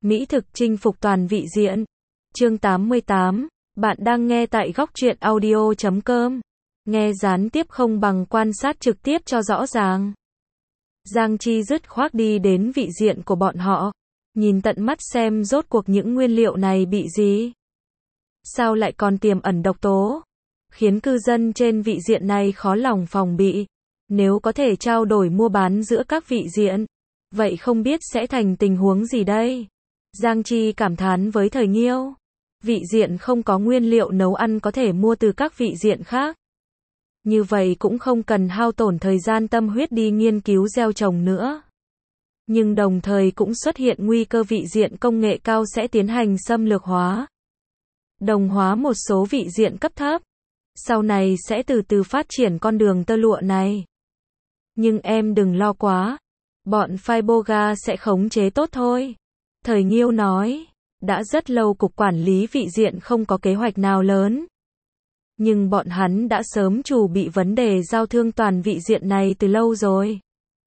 Mỹ thực chinh phục toàn vị diện. Chương 88. Bạn đang nghe tại góc truyện audio.com. Nghe gián tiếp không bằng quan sát trực tiếp cho rõ ràng. Giang Chi dứt khoát đi đến vị diện của bọn họ. Nhìn tận mắt xem rốt cuộc những nguyên liệu này bị gì. Sao lại còn tiềm ẩn độc tố? Khiến cư dân trên vị diện này khó lòng phòng bị. Nếu có thể trao đổi mua bán giữa các vị diện, vậy không biết sẽ thành tình huống gì đây? Giang Chi cảm thán với Thời Nghiêu. Vị diện không có nguyên liệu nấu ăn có thể mua từ các vị diện khác. Như vậy cũng không cần hao tổn thời gian tâm huyết đi nghiên cứu gieo trồng nữa. Nhưng đồng thời cũng xuất hiện nguy cơ vị diện công nghệ cao sẽ tiến hành xâm lược hóa, đồng hóa một số vị diện cấp thấp. Sau này sẽ từ từ phát triển con đường tơ lụa này. Nhưng em đừng lo quá. Bọn Fiboga sẽ khống chế tốt thôi. Thời Nghiêu nói. Đã rất lâu cục quản lý vị diện không có kế hoạch nào lớn. Nhưng bọn hắn đã sớm chuẩn bị vấn đề giao thương toàn vị diện này từ lâu rồi.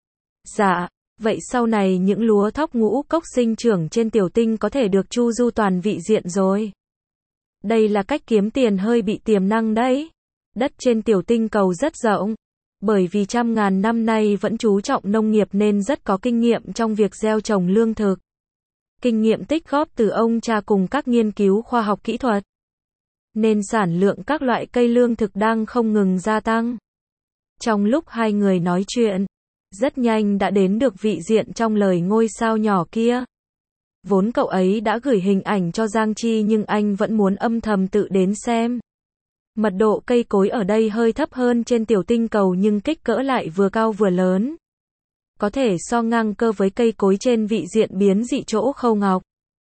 Dạ, vậy sau này những lúa thóc ngũ cốc sinh trưởng trên tiểu tinh có thể được chu du toàn vị diện rồi. Đây là cách kiếm tiền hơi bị tiềm năng đấy. Đất trên tiểu tinh cầu rất rộng. Bởi vì trăm ngàn năm nay vẫn chú trọng nông nghiệp nên rất có kinh nghiệm trong việc gieo trồng lương thực. Kinh nghiệm tích góp từ ông cha cùng các nghiên cứu khoa học kỹ thuật. Nên sản lượng các loại cây lương thực đang không ngừng gia tăng. Trong lúc hai người nói chuyện, rất nhanh đã đến được vị diện trong lời ngôi sao nhỏ kia. Vốn cậu ấy đã gửi hình ảnh cho Giang Chi nhưng anh vẫn muốn âm thầm tự đến xem. Mật độ cây cối ở đây hơi thấp hơn trên tiểu tinh cầu nhưng kích cỡ lại vừa cao vừa lớn. Có thể so ngang cơ với cây cối trên vị diện biến dị chỗ Khâu Ngọc.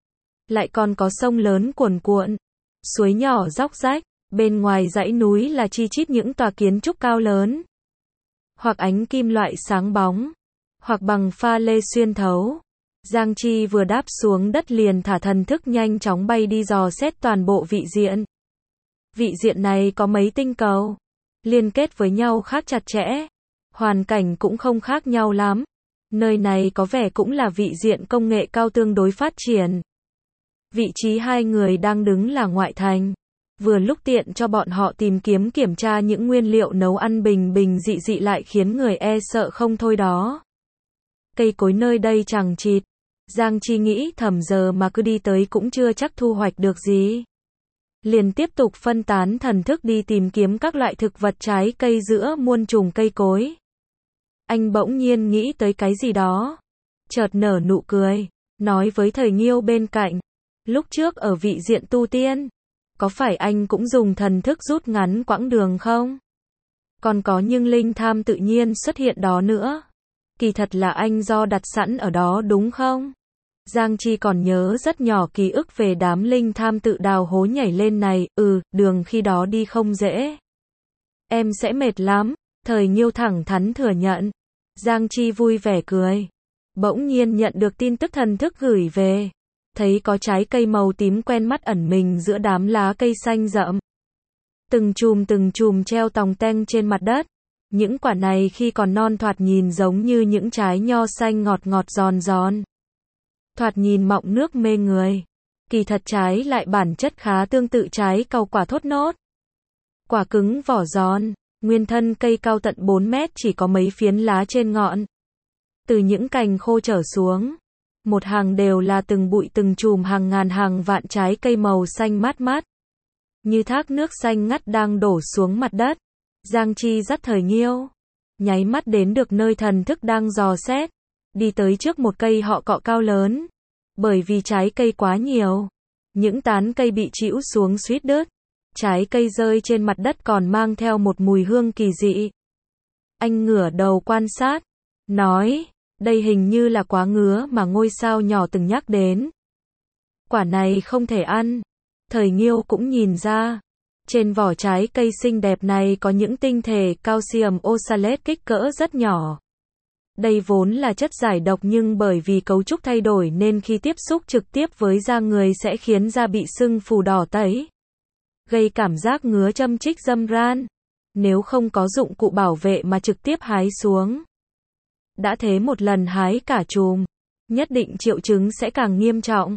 Lại còn có sông lớn cuồn cuộn, suối nhỏ róc rách, bên ngoài dãy núi là chi chít những tòa kiến trúc cao lớn. Hoặc ánh kim loại sáng bóng, hoặc bằng pha lê xuyên thấu. Giang Chi vừa đáp xuống đất liền thả thần thức nhanh chóng bay đi dò xét toàn bộ vị diện. Vị diện này có mấy tinh cầu, liên kết với nhau khác chặt chẽ. Hoàn cảnh cũng không khác nhau lắm. Nơi này có vẻ cũng là vị diện công nghệ cao tương đối phát triển. Vị trí hai người đang đứng là ngoại thành. Vừa lúc tiện cho bọn họ tìm kiếm kiểm tra những nguyên liệu nấu ăn bình dị dị lại khiến người e sợ không thôi đó. Cây cối nơi đây chằng chịt. Giang Chi nghĩ thầm giờ mà cứ đi tới cũng chưa chắc thu hoạch được gì. Liền tiếp tục phân tán thần thức đi tìm kiếm các loại thực vật trái cây giữa muôn trùng cây cối. Anh bỗng nhiên nghĩ tới cái gì đó. Chợt nở nụ cười. Nói với Thời Nghiêu bên cạnh. Lúc trước ở vị diện tu tiên. Có phải anh cũng dùng thần thức rút ngắn quãng đường không? Còn có nhưng linh tham tự nhiên xuất hiện đó nữa. Kỳ thật là anh do đặt sẵn ở đó đúng không? Giang Chi còn nhớ rất nhỏ ký ức về đám linh tham tự đào hố nhảy lên này. Đường khi đó đi không dễ. Em sẽ mệt lắm. Thời Nghiêu thẳng thắn thừa nhận. Giang Chi vui vẻ cười. Bỗng nhiên nhận được tin tức thần thức gửi về. Thấy có trái cây màu tím quen mắt ẩn mình giữa đám lá cây xanh rậm. Từng chùm treo tòng teng trên mặt đất. Những quả này khi còn non thoạt nhìn giống như những trái nho xanh ngọt ngọt giòn giòn. Thoạt nhìn mọng nước mê người. Kỳ thật trái lại bản chất khá tương tự trái cau quả thốt nốt. Quả cứng vỏ giòn. Nguyên thân cây cao tận 4 mét chỉ có mấy phiến lá trên ngọn. Từ những cành khô trở xuống. Một hàng đều là từng bụi từng chùm hàng ngàn hàng vạn trái cây màu xanh mát mát. Như thác nước xanh ngắt đang đổ xuống mặt đất. Giang Chi dắt Thời Nghiêu. Nháy mắt đến được nơi thần thức đang dò xét. Đi tới trước một cây họ cọ cao lớn. Bởi vì trái cây quá nhiều. Những tán cây bị trĩu xuống suýt đứt. Trái cây rơi trên mặt đất còn mang theo một mùi hương kỳ dị. Anh ngửa đầu quan sát. Nói. Đây hình như là quả ngứa mà ngôi sao nhỏ từng nhắc đến. Quả này không thể ăn. Thời Nghiêu cũng nhìn ra. Trên vỏ trái cây xinh đẹp này có những tinh thể calcium oxalate kích cỡ rất nhỏ. Đây vốn là chất giải độc nhưng bởi vì cấu trúc thay đổi nên khi tiếp xúc trực tiếp với da người sẽ khiến da bị sưng phù đỏ tấy. Gây cảm giác ngứa châm chích râm ran. Nếu không có dụng cụ bảo vệ mà trực tiếp hái xuống. Đã thế một lần hái cả chùm. Nhất định triệu chứng sẽ càng nghiêm trọng.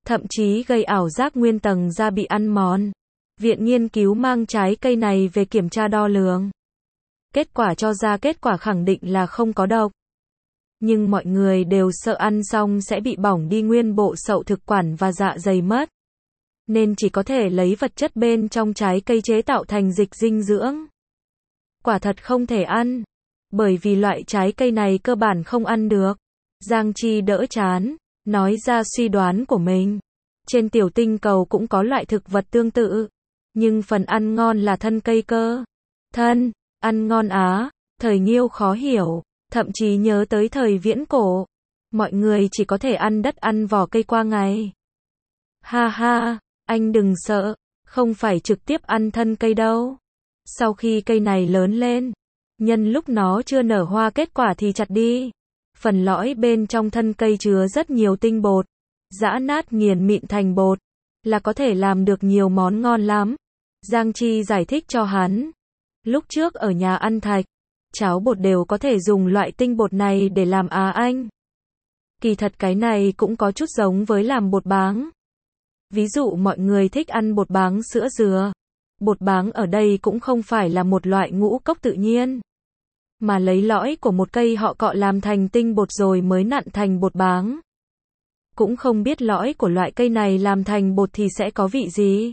thậm chí gây ảo giác nguyên tầng da bị ăn mòn. Viện nghiên cứu mang trái cây này về kiểm tra đo lường. Kết quả cho ra kết quả khẳng định là không có độc. Nhưng mọi người đều sợ ăn xong sẽ bị bỏng đi nguyên bộ sậu thực quản và dạ dày mất. Nên chỉ có thể lấy vật chất bên trong trái cây chế tạo thành dịch dinh dưỡng. Quả thật không thể ăn. Bởi vì loại trái cây này cơ bản không ăn được. Giang Chi đỡ chán, nói ra suy đoán của mình. Trên tiểu tinh cầu cũng có loại thực vật tương tự. Nhưng phần ăn ngon là thân cây cơ. Thân, ăn ngon á, thời Nghiêu khó hiểu, thậm chí nhớ tới thời viễn cổ. Mọi người chỉ có thể ăn đất ăn vỏ cây qua ngày. Ha ha, anh đừng sợ, không phải trực tiếp ăn thân cây đâu. Sau khi cây này lớn lên, nhân lúc nó chưa nở hoa kết quả thì chặt đi. Phần lõi bên trong thân cây chứa rất nhiều tinh bột. Giã nát nghiền mịn thành bột, là có thể làm được nhiều món ngon lắm. Giang Chi giải thích cho hắn. Lúc trước ở nhà ăn thạch, cháo bột đều có thể dùng loại tinh bột này để làm anh. Kỳ thật cái này cũng có chút giống với làm bột báng. Ví dụ mọi người thích ăn bột báng sữa dừa. Bột báng ở đây cũng không phải là một loại ngũ cốc tự nhiên, mà lấy lõi của một cây họ cọ làm thành tinh bột rồi mới nặn thành bột báng. Cũng không biết lõi của loại cây này làm thành bột thì sẽ có vị gì.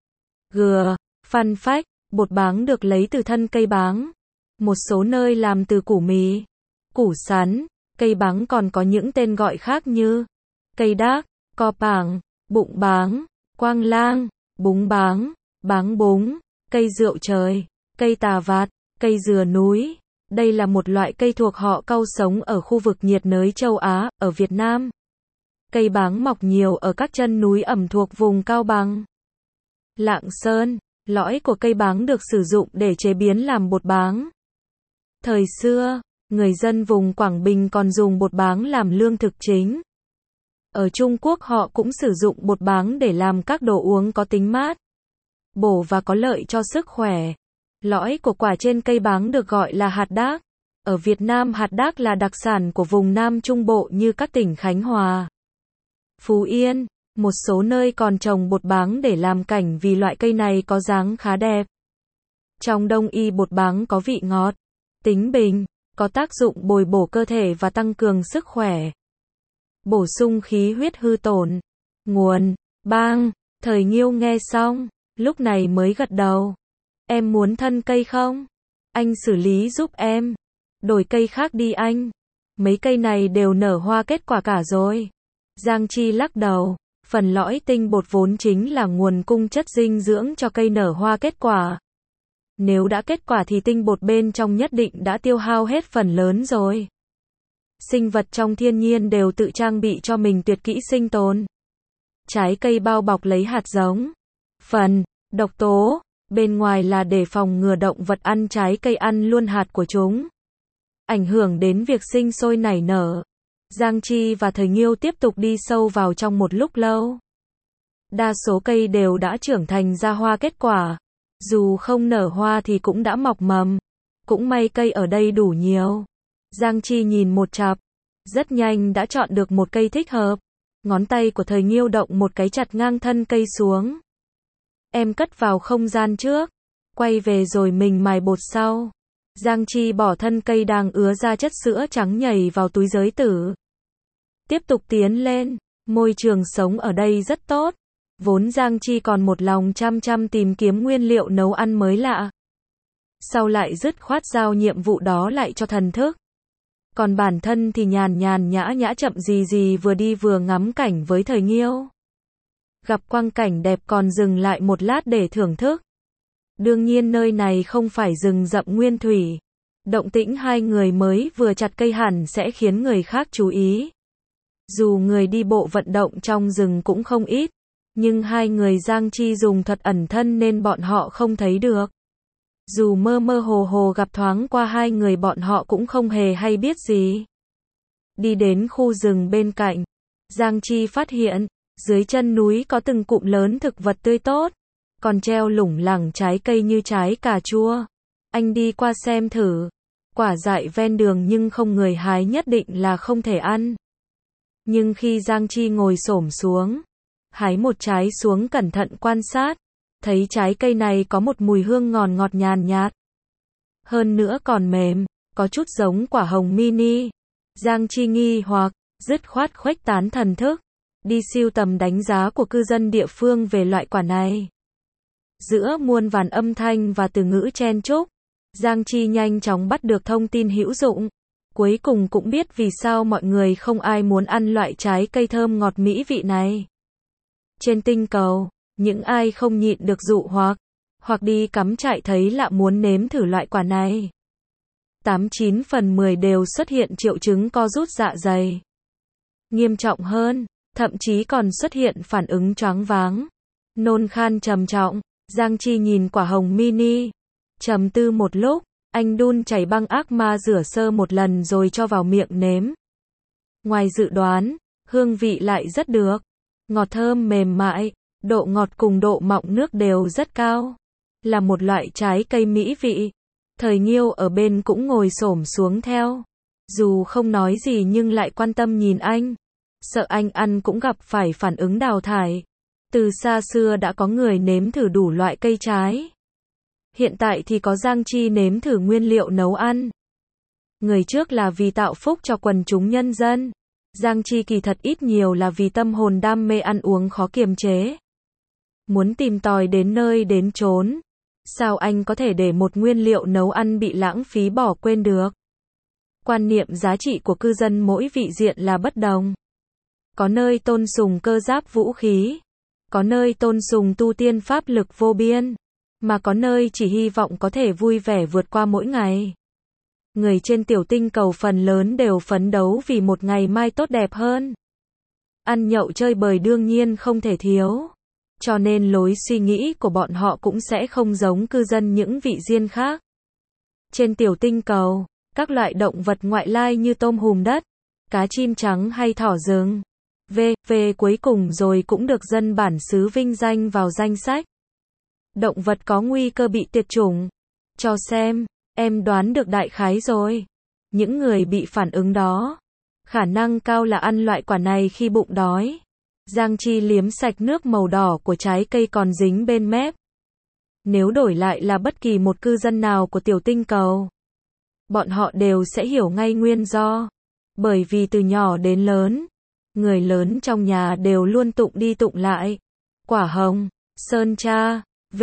Fun fact, bột báng được lấy từ thân cây báng. Một số nơi làm từ củ mì, củ sắn. Cây báng còn có những tên gọi khác như cây đác, co bảng, bụng báng, quang lang, búng báng, báng búng, cây rượu trời, cây tà vạt, cây dừa núi. Đây là một loại cây thuộc họ cau sống ở khu vực nhiệt đới châu Á, ở Việt Nam. Cây báng mọc nhiều ở các chân núi ẩm thuộc vùng Cao Bằng, Lạng Sơn. Lõi của cây báng được sử dụng để chế biến làm bột báng. Thời xưa, người dân vùng Quảng Bình còn dùng bột báng làm lương thực chính. Ở Trung Quốc họ cũng sử dụng bột báng để làm các đồ uống có tính mát, bổ và có lợi cho sức khỏe. Lõi của quả trên cây báng được gọi là hạt đác. Ở Việt Nam hạt đác là đặc sản của vùng Nam Trung Bộ như các tỉnh Khánh Hòa, Phú Yên. Một số nơi còn trồng bột báng để làm cảnh vì loại cây này có dáng khá đẹp. Trong Đông y bột báng có vị ngọt, tính bình, có tác dụng bồi bổ cơ thể và tăng cường sức khỏe, bổ sung khí huyết hư tổn. Nguồn, bang. Thời Nghiêu nghe xong, lúc này mới gật đầu. Em muốn thân cây không? Anh xử lý giúp em. Đổi cây khác đi anh. Mấy cây này đều nở hoa kết quả cả rồi. Giang Chi lắc đầu. Phần lõi tinh bột vốn chính là nguồn cung chất dinh dưỡng cho cây nở hoa kết quả. Nếu đã kết quả thì tinh bột bên trong nhất định đã tiêu hao hết phần lớn rồi. Sinh vật trong thiên nhiên đều tự trang bị cho mình tuyệt kỹ sinh tồn. Trái cây bao bọc lấy hạt giống, phần, độc tố, bên ngoài là để phòng ngừa động vật ăn trái cây ăn luôn hạt của chúng, ảnh hưởng đến việc sinh sôi nảy nở. Giang Chi và Thời Nghiêu tiếp tục đi sâu vào trong một lúc lâu. Đa số cây đều đã trưởng thành ra hoa kết quả. Dù không nở hoa thì cũng đã mọc mầm. Cũng may cây ở đây đủ nhiều. Giang Chi nhìn một chặp, rất nhanh đã chọn được một cây thích hợp. Ngón tay của Thời Nghiêu động một cái chặt ngang thân cây xuống. Em cất vào không gian trước, quay về rồi mình mài bột sau. Giang Chi bỏ thân cây đang ứa ra chất sữa trắng nhảy vào túi giới tử. Tiếp tục tiến lên, môi trường sống ở đây rất tốt. Vốn Giang Chi còn một lòng chăm tìm kiếm nguyên liệu nấu ăn mới lạ. Sau lại dứt khoát giao nhiệm vụ đó lại cho thần thức. Còn bản thân thì nhàn nhã chậm gì vừa đi vừa ngắm cảnh với Thời Nghiêu. Gặp quang cảnh đẹp còn dừng lại một lát để thưởng thức. Đương nhiên nơi này không phải rừng rậm nguyên thủy. Động tĩnh hai người mới vừa chặt cây hẳn sẽ khiến người khác chú ý. Dù người đi bộ vận động trong rừng cũng không ít, nhưng hai người Giang Chi dùng thuật ẩn thân nên bọn họ không thấy được. Dù mơ hồ gặp thoáng qua hai người bọn họ cũng không hề hay biết gì. Đi đến khu rừng bên cạnh, Giang Chi phát hiện, dưới chân núi có từng cụm lớn thực vật tươi tốt, còn treo lủng lẳng trái cây như trái cà chua. Anh đi qua xem thử. Quả dại ven đường nhưng không người hái nhất định là không thể ăn. Nhưng khi Giang Chi ngồi xổm xuống, Hái một trái xuống cẩn thận quan sát, thấy trái cây này có một mùi hương ngọt ngọt nhàn nhạt. Hơn nữa còn mềm, có chút giống quả hồng mini. Giang Chi nghi hoặc, dứt khoát khuếch tán thần thức, đi sưu tầm đánh giá của cư dân địa phương về loại quả này. Giữa muôn vàn âm thanh và từ ngữ chen chúc, Giang Chi nhanh chóng bắt được thông tin hữu dụng. Cuối cùng cũng biết vì sao mọi người không ai muốn ăn loại trái cây thơm ngọt mỹ vị này. Trên tinh cầu, những ai không nhịn được dụ hoặc đi cắm trại thấy lạ muốn nếm thử loại quả này. 89 phần 10 đều xuất hiện triệu chứng co rút dạ dày. Nghiêm trọng hơn, thậm chí còn xuất hiện phản ứng choáng váng, nôn khan trầm trọng. Giang Chi nhìn quả hồng mini, trầm tư một lúc, anh đun chảy băng ác ma rửa sơ một lần rồi cho vào miệng nếm. Ngoài dự đoán, hương vị lại rất được. Ngọt thơm mềm mại, độ ngọt cùng độ mọng nước đều rất cao. Là một loại trái cây mỹ vị. Thời Nghiêu ở bên cũng ngồi xổm xuống theo. Dù không nói gì nhưng lại quan tâm nhìn anh. Sợ anh ăn cũng gặp phải phản ứng đào thải. Từ xa xưa đã có người nếm thử đủ loại cây trái. Hiện tại thì có Giang Chi nếm thử nguyên liệu nấu ăn. Người trước là vì tạo phúc cho quần chúng nhân dân. Giang Chi kỳ thật ít nhiều là vì tâm hồn đam mê ăn uống khó kiềm chế. Muốn tìm tòi đến nơi đến chốn. Sao anh có thể để một nguyên liệu nấu ăn bị lãng phí bỏ quên được? Quan niệm giá trị của cư dân mỗi vị diện là bất đồng. Có nơi tôn sùng cơ giáp vũ khí. Có nơi tôn sùng tu tiên pháp lực vô biên. Mà có nơi chỉ hy vọng có thể vui vẻ vượt qua mỗi ngày. Người trên tiểu tinh cầu phần lớn đều phấn đấu vì một ngày mai tốt đẹp hơn. Ăn nhậu chơi bời đương nhiên không thể thiếu. Cho nên lối suy nghĩ của bọn họ cũng sẽ không giống cư dân những vị diện khác. Trên tiểu tinh cầu, các loại động vật ngoại lai như tôm hùm đất, cá chim trắng hay thỏ rừng, cuối cùng rồi cũng được dân bản xứ vinh danh vào danh sách. Động vật có nguy cơ bị tuyệt chủng. Cho xem, em đoán được đại khái rồi. Những người bị phản ứng đó, khả năng cao là ăn loại quả này khi bụng đói. Giang Chi liếm sạch nước màu đỏ của trái cây còn dính bên mép. Nếu đổi lại là bất kỳ một cư dân nào của tiểu tinh cầu, bọn họ đều sẽ hiểu ngay nguyên do. Bởi vì từ nhỏ đến lớn, người lớn trong nhà đều luôn tụng đi tụng lại. Quả hồng, sơn tra,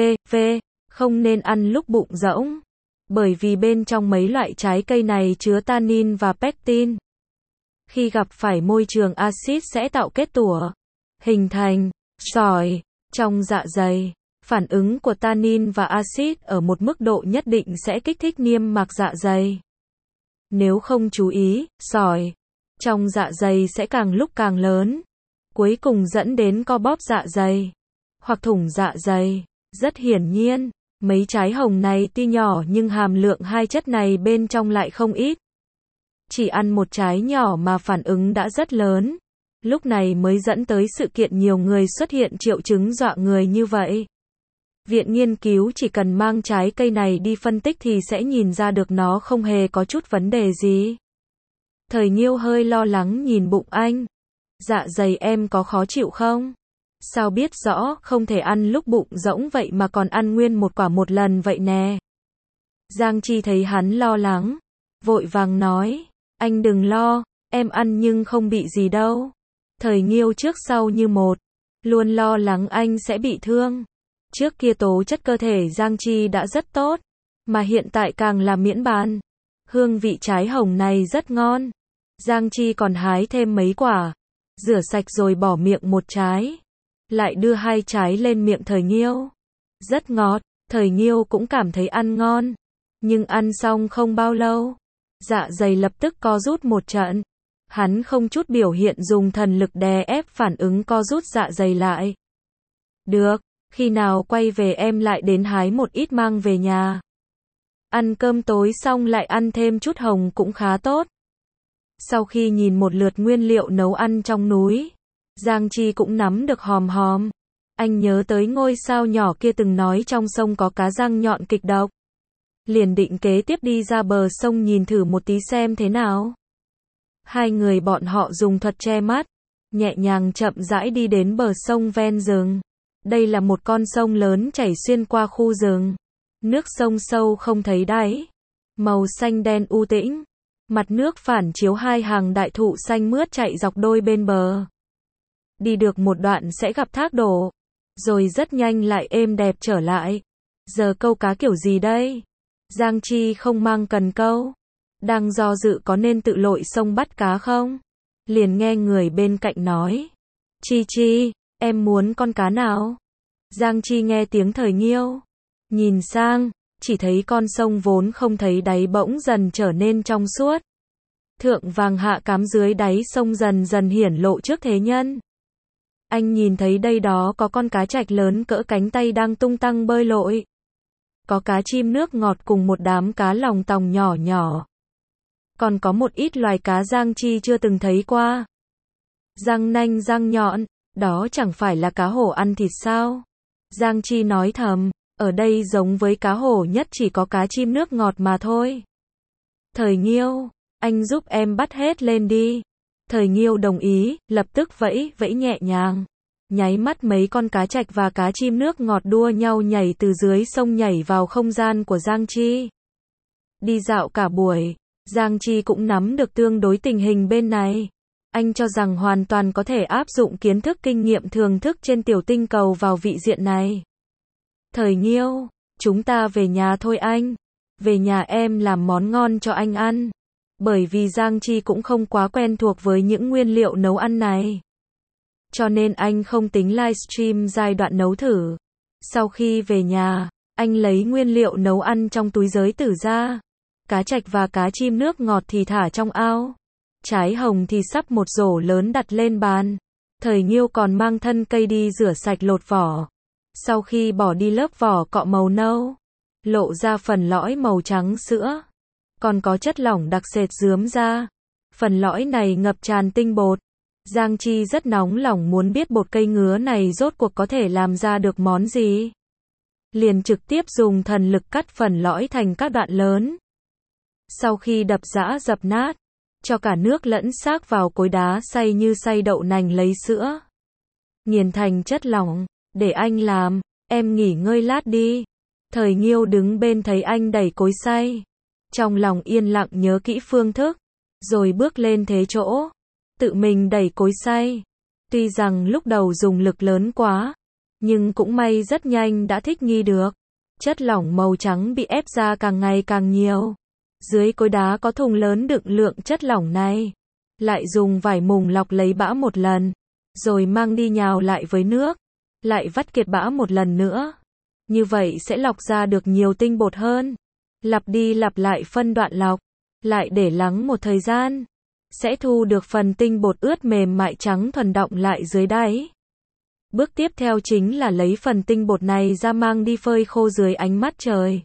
không nên ăn lúc bụng rỗng. Bởi vì bên trong mấy loại trái cây này chứa tannin và pectin. Khi gặp phải môi trường axit sẽ tạo kết tủa, hình thành sỏi trong dạ dày. Phản ứng của tannin và axit ở một mức độ nhất định sẽ kích thích niêm mạc dạ dày. Nếu không chú ý, sỏi trong dạ dày sẽ càng lúc càng lớn, cuối cùng dẫn đến co bóp dạ dày hoặc thủng dạ dày. Rất hiển nhiên, mấy trái hồng này tuy nhỏ nhưng hàm lượng hai chất này bên trong lại không ít. Chỉ ăn một trái nhỏ mà phản ứng đã rất lớn. Lúc này mới dẫn tới sự kiện nhiều người xuất hiện triệu chứng dọa người như vậy. Viện nghiên cứu chỉ cần mang trái cây này đi phân tích thì sẽ nhìn ra được nó không hề có chút vấn đề gì. Thời Nghiêu hơi lo lắng nhìn bụng anh. Dạ dày em có khó chịu không? Sao biết rõ không thể ăn lúc bụng rỗng vậy mà còn ăn nguyên một quả một lần vậy nè. Giang Chi thấy hắn lo lắng, vội vàng nói, anh đừng lo, em ăn nhưng không bị gì đâu. Thời Nghiêu trước sau như một, luôn lo lắng anh sẽ bị thương. Trước kia tố chất cơ thể Giang Chi đã rất tốt, mà hiện tại càng là miễn bàn. Hương vị trái hồng này rất ngon. Giang Chi còn hái thêm mấy quả, rửa sạch rồi bỏ miệng một trái. Lại đưa hai trái lên miệng Thời Nghiêu. Rất ngọt, Thời Nghiêu cũng cảm thấy ăn ngon. Nhưng ăn xong không bao lâu, dạ dày lập tức co rút một trận. Hắn không chút biểu hiện dùng thần lực đè ép phản ứng co rút dạ dày lại. Được, khi nào quay về em lại đến hái một ít mang về nhà. Ăn cơm tối xong lại ăn thêm chút hồng cũng khá tốt. Sau khi nhìn một lượt nguyên liệu nấu ăn trong núi, Giang Chi cũng nắm được hòm hòm. Anh nhớ tới ngôi sao nhỏ kia từng nói trong sông có cá răng nhọn kịch độc. Liền định kế tiếp đi ra bờ sông nhìn thử một tí xem thế nào. Hai người bọn họ dùng thuật che mắt, nhẹ nhàng chậm rãi đi đến bờ sông ven rừng. Đây là một con sông lớn chảy xuyên qua khu rừng. Nước sông sâu không thấy đáy, màu xanh đen u tĩnh. Mặt nước phản chiếu hai hàng đại thụ xanh mướt chạy dọc đôi bên bờ. Đi được một đoạn sẽ gặp thác đổ, rồi rất nhanh lại êm đẹp trở lại. Giờ câu cá kiểu gì đây? Giang Chi không mang cần câu. Đang do dự có nên tự lội sông bắt cá không? Liền nghe người bên cạnh nói. Chi Chi, em muốn con cá nào? Giang Chi nghe tiếng Thời Nghiêu. Nhìn sang, chỉ thấy con sông vốn không thấy đáy bỗng dần trở nên trong suốt. Thượng vàng hạ cám dưới đáy sông dần dần hiển lộ trước thế nhân. Anh nhìn thấy đây đó có con cá trạch lớn cỡ cánh tay đang tung tăng bơi lội. Có cá chim nước ngọt cùng một đám cá lòng tòng nhỏ nhỏ. Còn có một ít loài cá Giang Chi chưa từng thấy qua. Răng nanh răng nhọn, đó chẳng phải là cá hổ ăn thịt sao? Giang Chi nói thầm, ở đây giống với cá hổ nhất chỉ có cá chim nước ngọt mà thôi. Thời Nghiêu, anh giúp em bắt hết lên đi. Thời Nghiêu đồng ý, lập tức vẫy vẫy nhẹ nhàng. Nháy mắt mấy con cá trạch và cá chim nước ngọt đua nhau nhảy từ dưới sông nhảy vào không gian của Giang Chi. Đi dạo cả buổi, Giang Chi cũng nắm được tương đối tình hình bên này. Anh cho rằng hoàn toàn có thể áp dụng kiến thức kinh nghiệm thường thức trên tiểu tinh cầu vào vị diện này. Thời Nghiêu, chúng ta về nhà thôi anh. Về nhà em làm món ngon cho anh ăn. Bởi vì Giang Chi cũng không quá quen thuộc với những nguyên liệu nấu ăn này. Cho nên anh không tính livestream giai đoạn nấu thử. Sau khi về nhà, anh lấy nguyên liệu nấu ăn trong túi giới tử ra. Cá trạch và cá chim nước ngọt thì thả trong ao. Trái hồng thì sắp một rổ lớn đặt lên bàn. Thời Nghiêu còn mang thân cây đi rửa sạch lột vỏ. Sau khi bỏ đi lớp vỏ cọ màu nâu, lộ ra phần lõi màu trắng sữa. Còn có chất lỏng đặc sệt rướm ra. Phần lõi này ngập tràn tinh bột. Giang Chi rất nóng lòng muốn biết bột cây ngứa này rốt cuộc có thể làm ra được món gì. Liền trực tiếp dùng thần lực cắt phần lõi thành các đoạn lớn. Sau khi đập giã dập nát, cho cả nước lẫn xác vào cối đá xay như xay đậu nành lấy sữa. Nghiền thành chất lỏng, để anh làm, em nghỉ ngơi lát đi. Thời Nghiêu đứng bên thấy anh đẩy cối xay. Trong lòng yên lặng nhớ kỹ phương thức, rồi bước lên thế chỗ. Tự mình đẩy cối xay. Tuy rằng lúc đầu dùng lực lớn quá, nhưng cũng may rất nhanh đã thích nghi được. Chất lỏng màu trắng bị ép ra càng ngày càng nhiều. Dưới cối đá có thùng lớn đựng lượng chất lỏng này. Lại dùng vải mùng lọc lấy bã một lần. Rồi mang đi nhào lại với nước. Lại vắt kiệt bã một lần nữa. Như vậy sẽ lọc ra được nhiều tinh bột hơn. Lặp đi lặp lại phân đoạn lọc. Lại để lắng một thời gian. Sẽ thu được phần tinh bột ướt mềm mại trắng thuần đọng lại dưới đáy. Bước tiếp theo chính là lấy phần tinh bột này ra mang đi phơi khô dưới ánh mắt trời.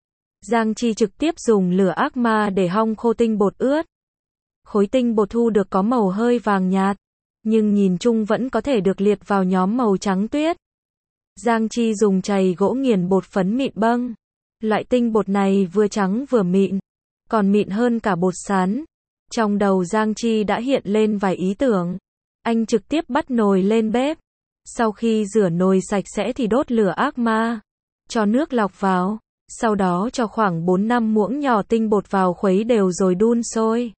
Giang Chi trực tiếp dùng lửa ác ma để hong khô tinh bột ướt. Khối tinh bột thu được có màu hơi vàng nhạt, nhưng nhìn chung vẫn có thể được liệt vào nhóm màu trắng tuyết. Giang Chi dùng chày gỗ nghiền bột phấn mịn bâng. Loại tinh bột này vừa trắng vừa mịn, còn mịn hơn cả bột sán. Trong đầu Giang Chi đã hiện lên vài ý tưởng. Anh trực tiếp bắt nồi lên bếp. Sau khi rửa nồi sạch sẽ thì đốt lửa ác ma. Cho nước lọc vào. Sau đó cho khoảng 4-5 muỗng nhỏ tinh bột vào khuấy đều rồi đun sôi.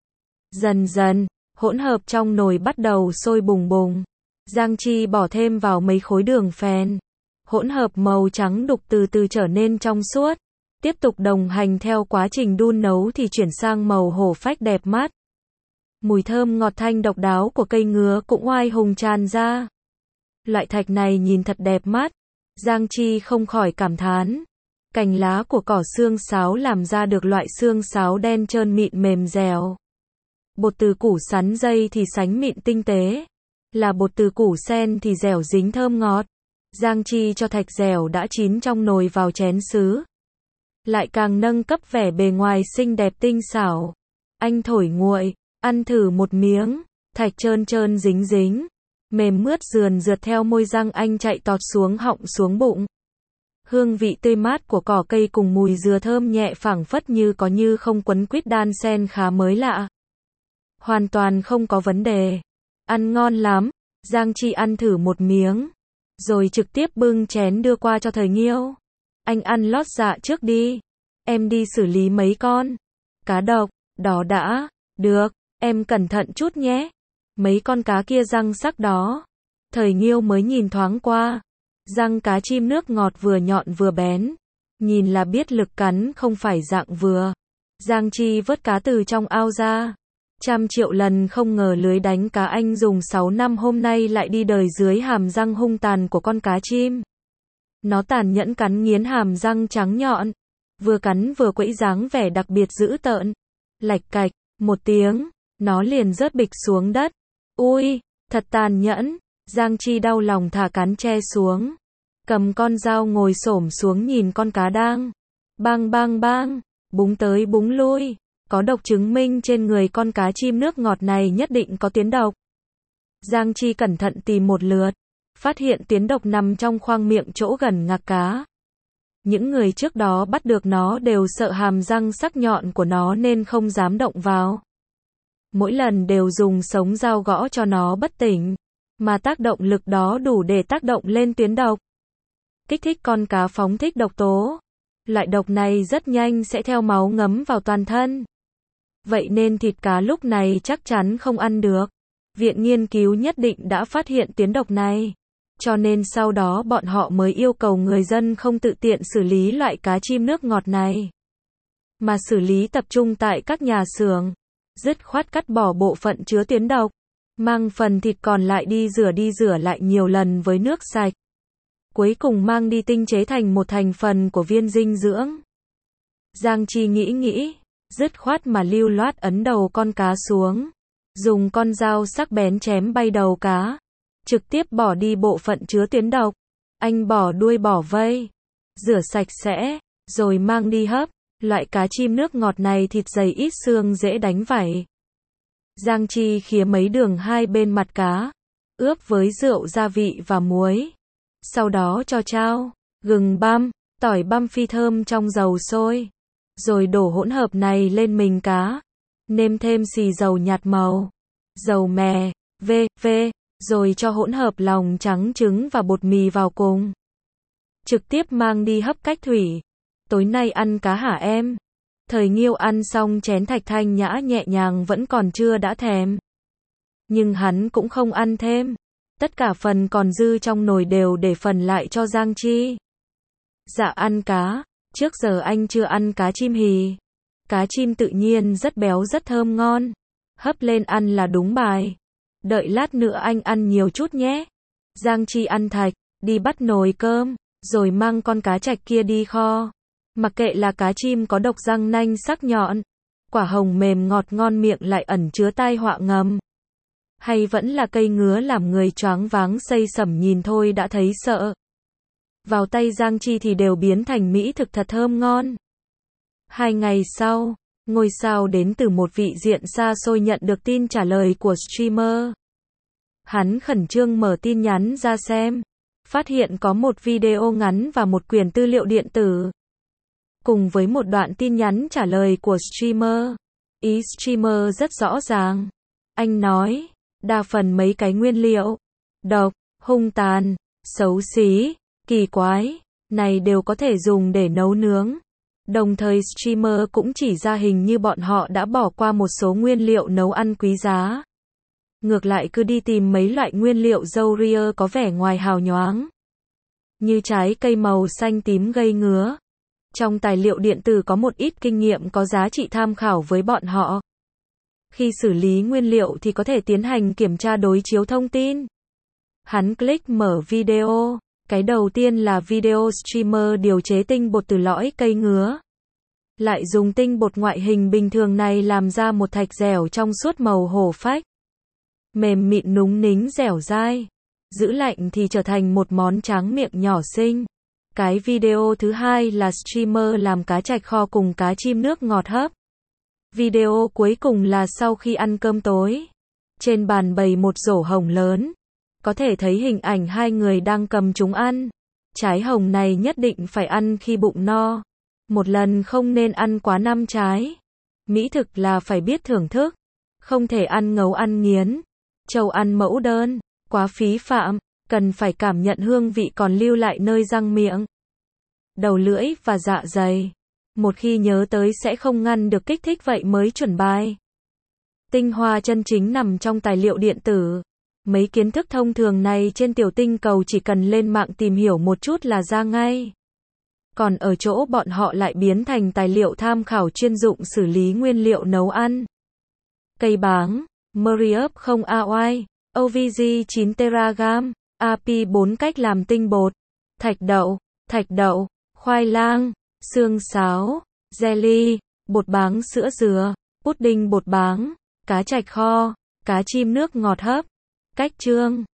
Dần dần, hỗn hợp trong nồi bắt đầu sôi bùng bùng. Giang Chi bỏ thêm vào mấy khối đường phèn. Hỗn hợp màu trắng đục từ từ trở nên trong suốt. Tiếp tục đồng hành theo quá trình đun nấu thì chuyển sang màu hổ phách đẹp mắt. Mùi thơm ngọt thanh độc đáo của cây ngứa cũng oai hùng tràn ra. Loại thạch này nhìn thật đẹp mắt. Giang Chi không khỏi cảm thán. Cành lá của cỏ xương sáo làm ra được loại xương sáo đen trơn mịn mềm dẻo. Bột từ củ sắn dây thì sánh mịn tinh tế. Là bột từ củ sen thì dẻo dính thơm ngọt. Giang Chi cho thạch dẻo đã chín trong nồi vào chén sứ. Lại càng nâng cấp vẻ bề ngoài xinh đẹp tinh xảo. Anh thổi nguội, ăn thử một miếng, thạch trơn trơn dính dính, mềm mướt rườn rượt theo môi răng anh chạy tọt xuống họng xuống bụng. Hương vị tươi mát của cỏ cây cùng mùi dừa thơm nhẹ phảng phất như có như không quấn quýt đan xen khá mới lạ. Hoàn toàn không có vấn đề. Ăn ngon lắm. Giang Chi ăn thử một miếng, rồi trực tiếp bưng chén đưa qua cho Thời Nghiêu. Anh ăn lót dạ trước đi. Em đi xử lý mấy con cá độc, đó đã. Được, em cẩn thận chút nhé. Mấy con cá kia răng sắc đó. Thời Nghiêu mới nhìn thoáng qua. Răng cá chim nước ngọt vừa nhọn vừa bén. Nhìn là biết lực cắn không phải dạng vừa. Giang Chi vớt cá từ trong ao ra. 100 triệu lần không ngờ lưới đánh cá anh dùng 6 năm hôm nay lại đi đời dưới hàm răng hung tàn của con cá chim. Nó tàn nhẫn cắn nghiến hàm răng trắng nhọn. Vừa cắn vừa quẫy dáng vẻ đặc biệt dữ tợn. Lạch cạch, một tiếng, nó liền rớt bịch xuống đất. Ui, thật tàn nhẫn. Giang Chi đau lòng thả cán tre xuống. Cầm con dao ngồi xổm xuống nhìn con cá đang bang bang bang, búng tới búng lui. Có độc chứng minh trên người con cá chim nước ngọt này nhất định có tuyến độc. Giang Chi cẩn thận tìm một lượt, phát hiện tuyến độc nằm trong khoang miệng chỗ gần ngạc cá. Những người trước đó bắt được nó đều sợ hàm răng sắc nhọn của nó nên không dám động vào. Mỗi lần đều dùng sống dao gõ cho nó bất tỉnh, mà tác động lực đó đủ để tác động lên tuyến độc. Kích thích con cá phóng thích độc tố. Loại độc này rất nhanh sẽ theo máu ngấm vào toàn thân. Vậy nên thịt cá lúc này chắc chắn không ăn được. Viện nghiên cứu nhất định đã phát hiện tuyến độc này. Cho nên sau đó bọn họ mới yêu cầu người dân không tự tiện xử lý loại cá chim nước ngọt này, mà xử lý tập trung tại các nhà xưởng. Dứt khoát cắt bỏ bộ phận chứa tuyến độc, mang phần thịt còn lại đi rửa lại nhiều lần với nước sạch. Cuối cùng mang đi tinh chế thành một thành phần của viên dinh dưỡng. Giang Chi nghĩ, dứt khoát mà lưu loát ấn đầu con cá xuống. Dùng con dao sắc bén chém bay đầu cá. Trực tiếp bỏ đi bộ phận chứa tuyến độc. Anh bỏ đuôi bỏ vây. Rửa sạch sẽ, rồi mang đi hấp. Loại cá chim nước ngọt này thịt dày ít xương dễ đánh vảy. Giang Chi khía mấy đường hai bên mặt cá. Ướp với rượu gia vị và muối. Sau đó cho chao, gừng băm, tỏi băm phi thơm trong dầu sôi. Rồi đổ hỗn hợp này lên mình cá. Nêm thêm xì dầu nhạt màu, dầu mè, v.v. Rồi cho hỗn hợp lòng trắng trứng và bột mì vào cùng. Trực tiếp mang đi hấp cách thủy. Tối nay ăn cá hả em? Thời Nghiêu ăn xong chén thạch thanh nhã nhẹ nhàng vẫn còn chưa đã thèm. Nhưng hắn cũng không ăn thêm. Tất cả phần còn dư trong nồi đều để phần lại cho Giang Chi. Dạ ăn cá, trước giờ anh chưa ăn cá chim hì. Cá chim tự nhiên rất béo rất thơm ngon. Hấp lên ăn là đúng bài. Đợi lát nữa anh ăn nhiều chút nhé. Giang Chi ăn thạch, đi bắt nồi cơm, rồi mang con cá trạch kia đi kho. Mặc kệ là cá chim có độc răng nanh sắc nhọn, quả hồng mềm ngọt ngon miệng lại ẩn chứa tai họa ngầm, hay vẫn là cây ngứa làm người choáng váng say sẩm nhìn thôi đã thấy sợ. Vào tay Giang Chi thì đều biến thành mỹ thực thật thơm ngon. 2 ngày sau, ngôi sao đến từ một vị diện xa xôi nhận được tin trả lời của streamer. Hắn khẩn trương mở tin nhắn ra xem, phát hiện có một video ngắn và một quyển tư liệu điện tử, cùng với một đoạn tin nhắn trả lời của streamer. Ý streamer rất rõ ràng. Anh nói, đa phần mấy cái nguyên liệu độc, hung tàn, xấu xí, kỳ quái này đều có thể dùng để nấu nướng. Đồng thời streamer cũng chỉ ra hình như bọn họ đã bỏ qua một số nguyên liệu nấu ăn quý giá. Ngược lại cứ đi tìm mấy loại nguyên liệu dâu ria có vẻ ngoài hào nhoáng, như trái cây màu xanh tím gây ngứa. Trong tài liệu điện tử có một ít kinh nghiệm có giá trị tham khảo với bọn họ. Khi xử lý nguyên liệu thì có thể tiến hành kiểm tra đối chiếu thông tin. Hắn click mở video. Cái đầu tiên là video streamer điều chế tinh bột từ lõi cây ngứa. Lại dùng tinh bột ngoại hình bình thường này làm ra một thạch dẻo trong suốt màu hổ phách. Mềm mịn núng nính dẻo dai. Giữ lạnh thì trở thành một món tráng miệng nhỏ xinh. Cái video thứ hai là streamer làm cá trạch kho cùng cá chim nước ngọt hấp. Video cuối cùng là sau khi ăn cơm tối. Trên bàn bày một rổ hồng lớn. Có thể thấy hình ảnh hai người đang cầm chúng ăn. Trái hồng này nhất định phải ăn khi bụng no. Một lần không nên ăn quá 5 trái. Mỹ thực là phải biết thưởng thức. Không thể ăn ngấu ăn nghiến. Châu ăn mẫu đơn, quá phí phạm, cần phải cảm nhận hương vị còn lưu lại nơi răng miệng, đầu lưỡi và dạ dày. Một khi nhớ tới sẽ không ngăn được kích thích vậy mới chuẩn bài. Tinh hoa chân chính nằm trong tài liệu điện tử. Mấy kiến thức thông thường này trên tiểu tinh cầu chỉ cần lên mạng tìm hiểu một chút là ra ngay. Còn ở chỗ bọn họ lại biến thành tài liệu tham khảo chuyên dụng xử lý nguyên liệu nấu ăn. Cây báng, Murray không AOI, OVG 9 Teragam, AP 4 cách làm tinh bột, thạch đậu, khoai lang, xương sáo, jelly, bột báng sữa dừa, pudding bột báng, cá trạch kho, cá chim nước ngọt hấp. Cách trương